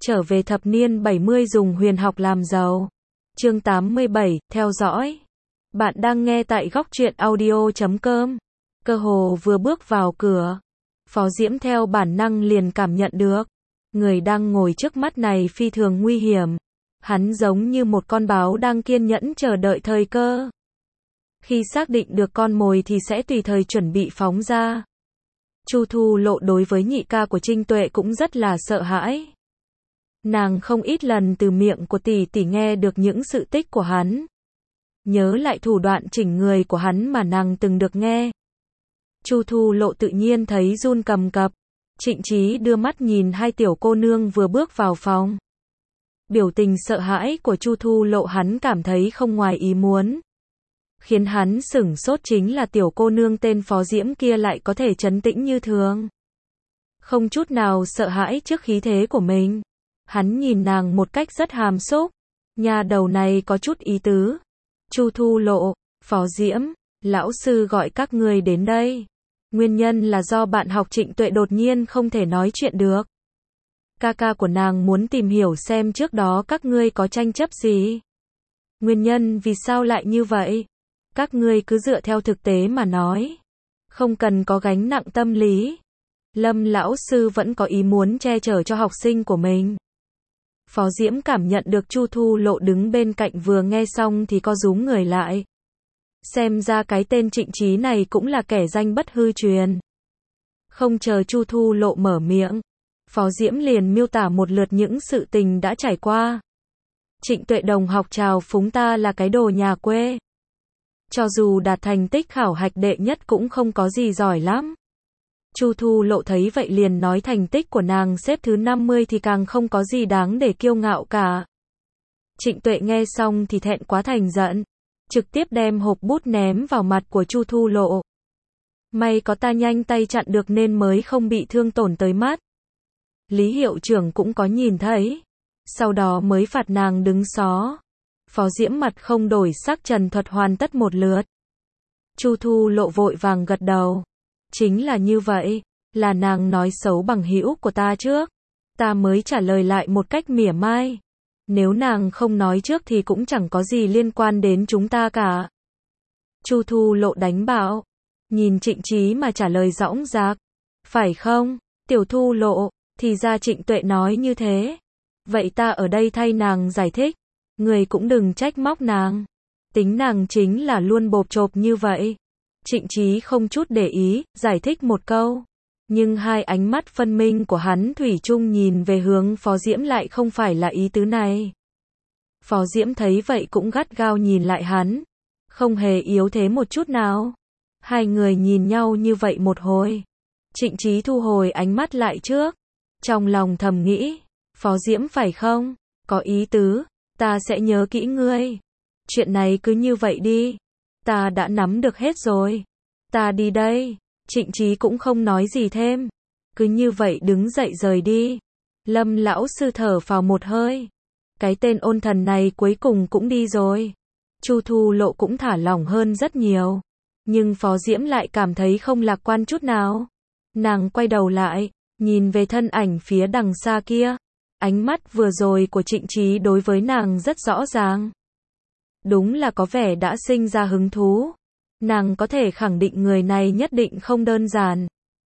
Trở về thập niên 70 dùng huyền học làm giàu. Chương 87, theo dõi. Bạn đang nghe tại góc truyện audio.com. Cơ hồ vừa bước vào cửa, Phó Diễm theo bản năng liền cảm nhận được, người đang ngồi trước mắt này phi thường nguy hiểm. Hắn giống như một con báo đang kiên nhẫn chờ đợi thời cơ. Khi xác định được con mồi thì sẽ tùy thời chuẩn bị phóng ra. Chu Thu Lộ đối với nhị ca của Trinh Tuệ cũng rất là sợ hãi. Nàng không ít lần từ miệng của tỷ tỷ nghe được những sự tích của hắn. Nhớ lại thủ đoạn chỉnh người của hắn mà nàng từng được nghe. Chu Thu Lộ tự nhiên thấy run cầm cập. Trịnh Chí đưa mắt nhìn hai tiểu cô nương vừa bước vào phòng. Biểu tình sợ hãi của Chu Thu Lộ hắn cảm thấy không ngoài ý muốn. Khiến hắn sửng sốt chính là tiểu cô nương tên Phó Diễm kia lại có thể trấn tĩnh như thường. Không chút nào sợ hãi trước khí thế của mình. Hắn nhìn nàng một cách rất hàm xúc. Nhà đầu này có chút ý tứ. Chu Thu Lộ, Phó Diễm, lão sư gọi các ngươi đến đây. Nguyên nhân là do bạn học Trịnh Tuệ đột nhiên không thể nói chuyện được. Ca của nàng muốn tìm hiểu xem trước đó các ngươi có tranh chấp gì. Nguyên nhân vì sao lại như vậy? Các ngươi cứ dựa theo thực tế mà nói. Không cần có gánh nặng tâm lý. Lâm lão sư vẫn có ý muốn che chở cho học sinh của mình. Phó Diễm cảm nhận được Chu Thu Lộ đứng bên cạnh vừa nghe xong thì co rúm người lại. Xem ra cái tên Trịnh Chí này cũng là kẻ danh bất hư truyền. Không chờ Chu Thu Lộ mở miệng, Phó Diễm liền miêu tả một lượt những sự tình đã trải qua. Trịnh Tuệ đồng học chào phúng ta là cái đồ nhà quê. Cho dù đạt thành tích khảo hạch đệ nhất cũng không có gì giỏi lắm. Chu Thu Lộ thấy vậy liền nói thành tích của nàng xếp thứ 50 thì càng không có gì đáng để kiêu ngạo cả. Trịnh Tuệ nghe xong thì thẹn quá thành giận, trực tiếp đem hộp bút ném vào mặt của Chu Thu Lộ. May có ta nhanh tay chặn được nên mới không bị thương tổn tới mắt. Lý hiệu trưởng cũng có nhìn thấy, sau đó mới phạt nàng đứng xó. Phó Diễm mặt không đổi sắc trần thuật hoàn tất một lượt. Chu Thu Lộ vội vàng gật đầu. Chính là như vậy, là nàng nói xấu bằng hữu của ta trước. Ta mới trả lời lại một cách mỉa mai. Nếu nàng không nói trước thì cũng chẳng có gì liên quan đến chúng ta cả. Chu Thu Lộ đánh bảo. Nhìn Trịnh Chí mà trả lời dõng dạc. Phải không, tiểu Thu Lộ, thì ra Trịnh Tuệ nói như thế. Vậy ta ở đây thay nàng giải thích. Người cũng đừng trách móc nàng. Tính nàng chính là luôn bộp chộp như vậy. Trịnh Chí không chút để ý, giải thích một câu. Nhưng hai ánh mắt phân minh của hắn thủy chung nhìn về hướng Phó Diễm lại không phải là ý tứ này. Phó Diễm thấy vậy cũng gắt gao nhìn lại hắn. Không hề yếu thế một chút nào. Hai người nhìn nhau như vậy một hồi. Trịnh Chí thu hồi ánh mắt lại trước. Trong lòng thầm nghĩ. Phó Diễm phải không? Có ý tứ. Ta sẽ nhớ kỹ ngươi. Chuyện này cứ như vậy đi. Ta đã nắm được hết rồi. Ta đi đây. Trịnh Chí cũng không nói gì thêm. Cứ như vậy đứng dậy rời đi. Lâm lão sư thở phào một hơi. Cái tên ôn thần này cuối cùng cũng đi rồi. Chu Thu Lộ cũng thả lỏng hơn rất nhiều. Nhưng Phó Diễm lại cảm thấy không lạc quan chút nào. Nàng quay đầu lại, nhìn về thân ảnh phía đằng xa kia. Ánh mắt vừa rồi của Trịnh Chí đối với nàng rất rõ ràng. Đúng là có vẻ đã sinh ra hứng thú. Nàng có thể khẳng định người này nhất định không đơn giản.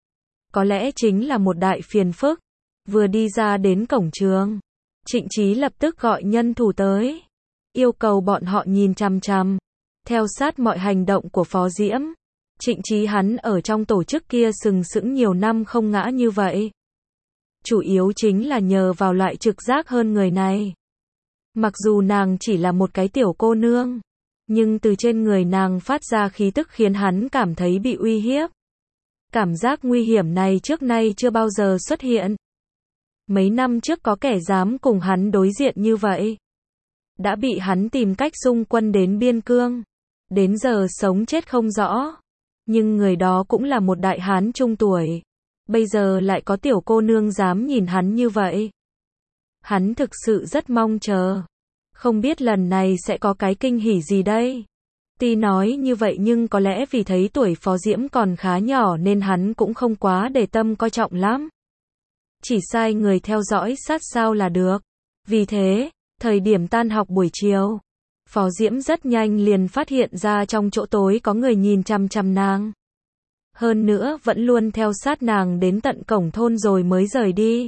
Có lẽ chính là một đại phiền phức. Vừa đi ra đến cổng trường, Trịnh Chí lập tức gọi nhân thủ tới. Yêu cầu bọn họ nhìn chằm chằm. Theo sát mọi hành động của Phó Diễm. Trịnh Chí hắn ở trong tổ chức kia sừng sững nhiều năm không ngã như vậy. Chủ yếu chính là nhờ vào loại trực giác hơn người này. Mặc dù nàng chỉ là một cái tiểu cô nương, nhưng từ trên người nàng phát ra khí tức khiến hắn cảm thấy bị uy hiếp. Cảm giác nguy hiểm này trước nay chưa bao giờ xuất hiện. Mấy năm trước có kẻ dám cùng hắn đối diện như vậy. Đã bị hắn tìm cách xung quân đến biên cương. Đến giờ sống chết không rõ. Nhưng người đó cũng là một đại hán trung tuổi. Bây giờ lại có tiểu cô nương dám nhìn hắn như vậy. Hắn thực sự rất mong chờ. Không biết lần này sẽ có cái kinh hỉ gì đây. Tuy nói như vậy nhưng có lẽ vì thấy tuổi Phó Diễm còn khá nhỏ nên hắn cũng không quá để tâm coi trọng lắm. chỉ sai người theo dõi sát sao là được. Vì thế, thời điểm tan học buổi chiều, Phó Diễm rất nhanh liền phát hiện ra trong chỗ tối có người nhìn chằm chằm nàng. Hơn nữa vẫn luôn theo sát nàng đến tận cổng thôn rồi mới rời đi.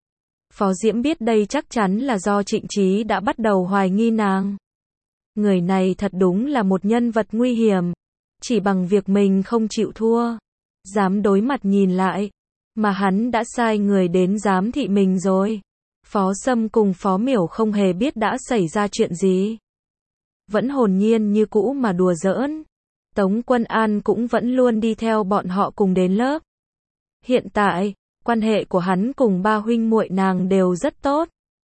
Phó Diễm biết đây chắc chắn là do Trịnh Chí đã bắt đầu hoài nghi nàng. Người này thật đúng là một nhân vật nguy hiểm. Chỉ bằng việc mình không chịu thua, dám đối mặt nhìn lại, mà hắn đã sai người đến giám thị mình rồi. Phó Sâm cùng Phó Miểu không hề biết đã xảy ra chuyện gì. Vẫn hồn nhiên như cũ mà đùa giỡn. Tống Quân An cũng vẫn luôn đi theo bọn họ cùng đến lớp. Hiện tại, quan hệ của hắn cùng ba huynh muội nàng đều rất tốt.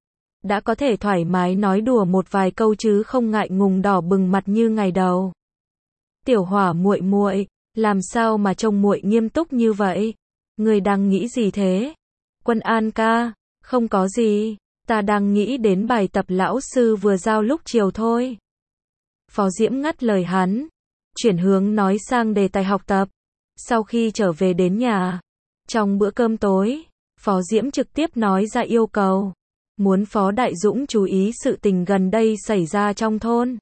Đã có thể thoải mái nói đùa một vài câu chứ không ngại ngùng đỏ bừng mặt như ngày đầu. Tiểu Hỏa muội muội, làm sao mà trông muội nghiêm túc như vậy? Ngươi đang nghĩ gì thế? Quân An ca, không có gì, ta đang nghĩ đến bài tập lão sư vừa giao lúc chiều thôi. Phó Diễm ngắt lời hắn, chuyển hướng nói sang đề tài học tập. Sau khi trở về đến nhà, trong bữa cơm tối, Phó Diễm trực tiếp nói ra yêu cầu, muốn Phó Đại Dũng chú ý sự tình gần đây xảy ra trong thôn.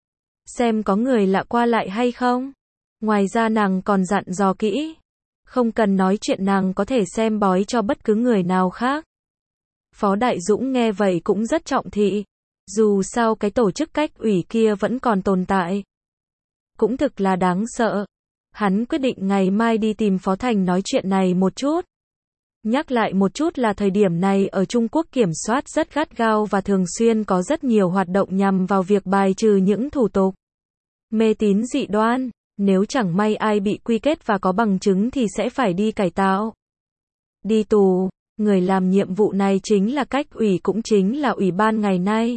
Xem có người lạ qua lại hay không. Ngoài ra nàng còn dặn dò kỹ, không cần nói chuyện nàng có thể xem bói cho bất cứ người nào khác. Phó Đại Dũng nghe vậy cũng rất trọng thị. Dù sao cái tổ chức cách ủy kia vẫn còn tồn tại. Cũng thực là đáng sợ. Hắn quyết định ngày mai đi tìm Phó Thành nói chuyện này một chút. Nhắc lại một chút là thời điểm này ở Trung Quốc kiểm soát rất gắt gao và thường xuyên có rất nhiều hoạt động nhằm vào việc bài trừ những thủ tục mê tín dị đoan. Nếu chẳng may ai bị quy kết và có bằng chứng thì sẽ phải đi cải tạo, đi tù. Người làm nhiệm vụ này chính là cách ủy cũng chính là ủy ban ngày nay.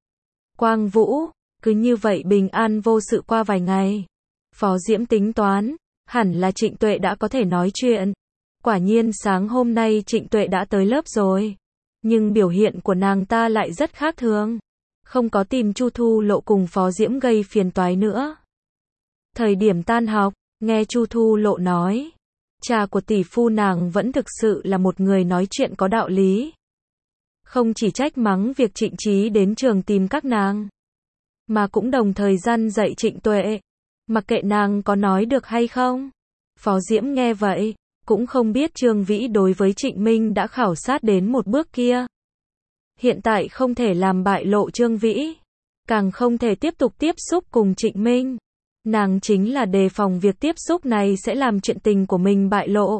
Quang Vũ, cứ như vậy bình an vô sự qua vài ngày. Phó Diễm tính toán, hẳn là Trịnh Tuệ đã có thể nói chuyện. Quả nhiên sáng hôm nay Trịnh Tuệ đã tới lớp rồi. Nhưng biểu hiện của nàng ta lại rất khác thường. Không có tìm Chu Thu Lộ cùng Phó Diễm gây phiền toái nữa. Thời điểm tan học, nghe Chu Thu Lộ nói, cha của tỷ phu nàng vẫn thực sự là một người nói chuyện có đạo lý. Không chỉ trách mắng việc Trịnh Chí đến trường tìm các nàng, mà cũng đồng thời gian dạy Trịnh Tuệ, mặc kệ nàng có nói được hay không. Phó Diễm nghe vậy, cũng không biết Trương Vĩ đối với Trịnh Minh đã khảo sát đến một bước kia. Hiện tại không thể làm bại lộ Trương Vĩ, càng không thể tiếp tục tiếp xúc cùng Trịnh Minh. Nàng chính là đề phòng việc tiếp xúc này sẽ làm chuyện tình của mình bại lộ.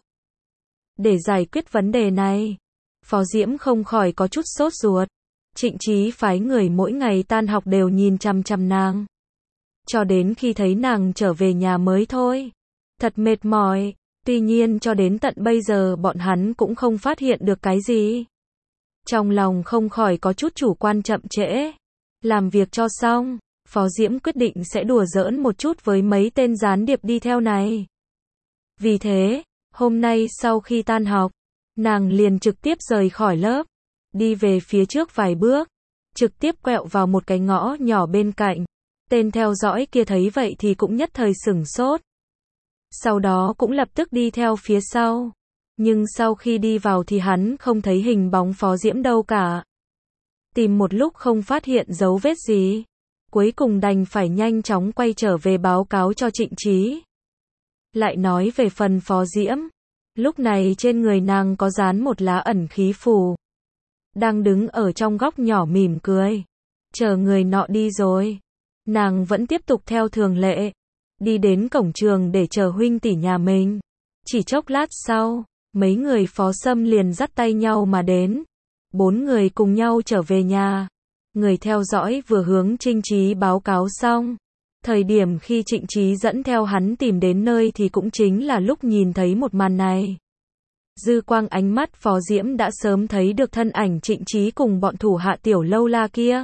Để giải quyết vấn đề này, Phó Diễm không khỏi có chút sốt ruột. Trịnh Chí phái người mỗi ngày tan học đều nhìn chằm chằm nàng, cho đến khi thấy nàng trở về nhà mới thôi. Thật mệt mỏi. Tuy nhiên cho đến tận bây giờ bọn hắn cũng không phát hiện được cái gì. Trong lòng không khỏi có chút chủ quan chậm trễ. Làm việc cho xong, Phó Diễm quyết định sẽ đùa giỡn một chút với mấy tên gián điệp đi theo này. Vì thế, hôm nay sau khi tan học, nàng liền trực tiếp rời khỏi lớp, đi về phía trước vài bước, trực tiếp quẹo vào một cái ngõ nhỏ bên cạnh. Tên theo dõi kia thấy vậy thì cũng nhất thời sửng sốt. Sau đó cũng lập tức đi theo phía sau. Nhưng sau khi đi vào thì hắn không thấy hình bóng Phó Diễm đâu cả. Tìm một lúc không phát hiện dấu vết gì. Cuối cùng đành phải nhanh chóng quay trở về báo cáo cho Trịnh Chí. Lại nói về phần Phó Diễm. Lúc này trên người nàng có dán một lá ẩn khí phù. Đang đứng ở trong góc nhỏ mỉm cười. Chờ người nọ đi rồi. Nàng vẫn tiếp tục theo thường lệ. Đi đến cổng trường để chờ huynh tỷ nhà mình. Chỉ chốc lát sau, mấy người Phó Sâm liền dắt tay nhau mà đến. 4 người cùng nhau trở về nhà. Người theo dõi vừa hướng Trịnh Chí báo cáo xong. Thời điểm khi Trịnh Chí dẫn theo hắn tìm đến nơi thì cũng chính là lúc nhìn thấy một màn này. Dư quang ánh mắt Phó Diễm đã sớm thấy được thân ảnh Trịnh Chí cùng bọn thủ hạ Tiểu Lâu La kia.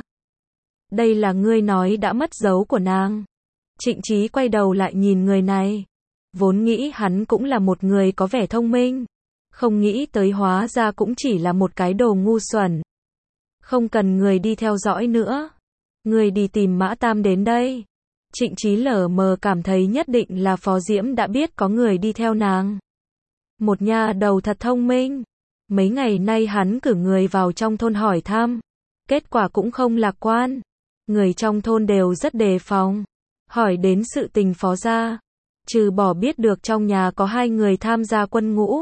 Đây là ngươi nói đã mất dấu của nàng. Trịnh Chí quay đầu lại nhìn người này. Vốn nghĩ hắn cũng là một người có vẻ thông minh. Không nghĩ tới hóa ra cũng chỉ là một cái đồ ngu xuẩn. Không cần người đi theo dõi nữa. Người đi tìm Mã Tam đến đây. Trịnh Chí lờ mờ cảm thấy nhất định là Phó Diễm đã biết có người đi theo nàng. Một nha đầu thật thông minh. Mấy ngày nay hắn cử người vào trong thôn hỏi thăm. Kết quả cũng không lạc quan. Người trong thôn đều rất đề phòng. Hỏi đến sự tình Phó gia. Trừ bỏ biết được trong nhà có 2 người tham gia quân ngũ.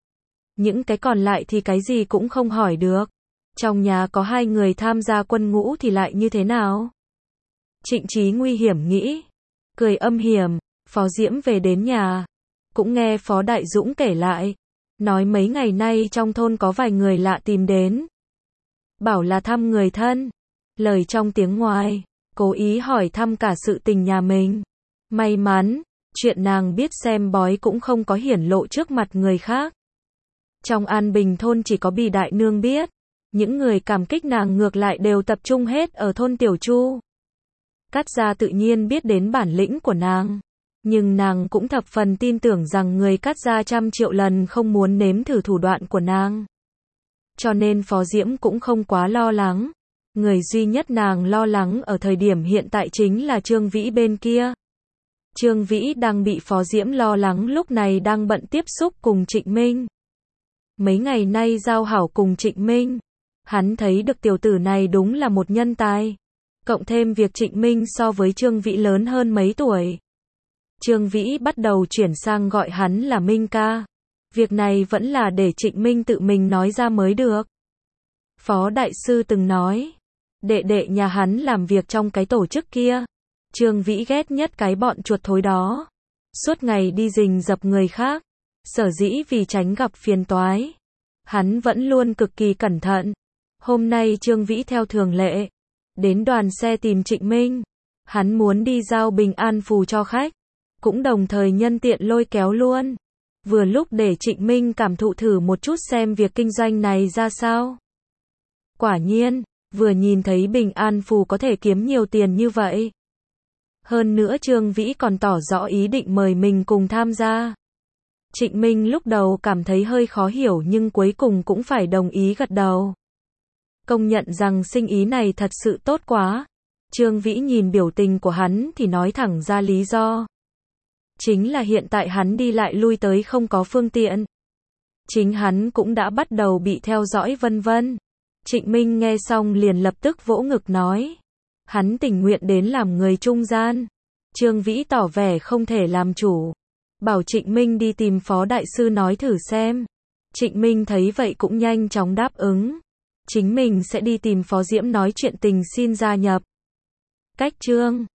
Những cái còn lại thì cái gì cũng không hỏi được. Trong nhà có 2 người tham gia quân ngũ thì lại như thế nào? Trịnh Chí nguy hiểm nghĩ. Cười âm hiểm, Phó Diễm về đến nhà. Cũng nghe Phó Đại Dũng kể lại. Nói mấy ngày nay trong thôn có vài người lạ tìm đến. Bảo là thăm người thân. Lời trong tiếng ngoài, cố ý hỏi thăm cả sự tình nhà mình. May mắn, chuyện nàng biết xem bói cũng không có hiển lộ trước mặt người khác. Trong An Bình thôn chỉ có Bì Đại Nương biết. Những người cảm kích nàng ngược lại đều tập trung hết ở thôn Tiểu Chu. Cát gia tự nhiên biết đến bản lĩnh của nàng. Nhưng nàng cũng thập phần tin tưởng rằng người Cát gia 100 triệu lần không muốn nếm thử thủ đoạn của nàng. Cho nên Phó Diễm cũng không quá lo lắng. Người duy nhất nàng lo lắng ở thời điểm hiện tại chính là Trương Vĩ bên kia. Trương Vĩ đang bị Phó Diễm lo lắng lúc này đang bận tiếp xúc cùng Trịnh Minh. Mấy ngày nay giao hảo cùng Trịnh Minh. Hắn thấy được tiểu tử này đúng là một nhân tài. Cộng thêm việc Trịnh Minh so với Trương Vĩ lớn hơn mấy tuổi. Trương Vĩ bắt đầu chuyển sang gọi hắn là Minh ca. Việc này vẫn là để Trịnh Minh tự mình nói ra mới được. Phó Đại Sư từng nói. Đệ đệ nhà hắn làm việc trong cái tổ chức kia. Trương Vĩ ghét nhất cái bọn chuột thối đó. Suốt ngày đi rình rập người khác. Sở dĩ vì tránh gặp phiền toái. Hắn vẫn luôn cực kỳ cẩn thận. Hôm nay Trương Vĩ theo thường lệ. Đến đoàn xe tìm Trịnh Minh. Hắn muốn đi giao bình an phù cho khách. Cũng đồng thời nhân tiện lôi kéo luôn. Vừa lúc để Trịnh Minh cảm thụ thử một chút xem việc kinh doanh này ra sao. Quả nhiên, vừa nhìn thấy bình an phù có thể kiếm nhiều tiền như vậy. Hơn nữa Trương Vĩ còn tỏ rõ ý định mời mình cùng tham gia. Trịnh Minh lúc đầu cảm thấy hơi khó hiểu nhưng cuối cùng cũng phải đồng ý gật đầu. Công nhận rằng sinh ý này thật sự tốt quá. Trương Vĩ nhìn biểu tình của hắn thì nói thẳng ra lý do. Chính là hiện tại hắn đi lại lui tới không có phương tiện. Chính hắn cũng đã bắt đầu bị theo dõi vân vân. Trịnh Minh nghe xong liền lập tức vỗ ngực nói. Hắn tình nguyện đến làm người trung gian. Trương Vĩ tỏ vẻ không thể làm chủ. Bảo Trịnh Minh đi tìm Phó Đại Sư nói thử xem. Trịnh Minh thấy vậy cũng nhanh chóng đáp ứng. Chính mình sẽ đi tìm Phó Diễm nói chuyện tình xin gia nhập. Cách chương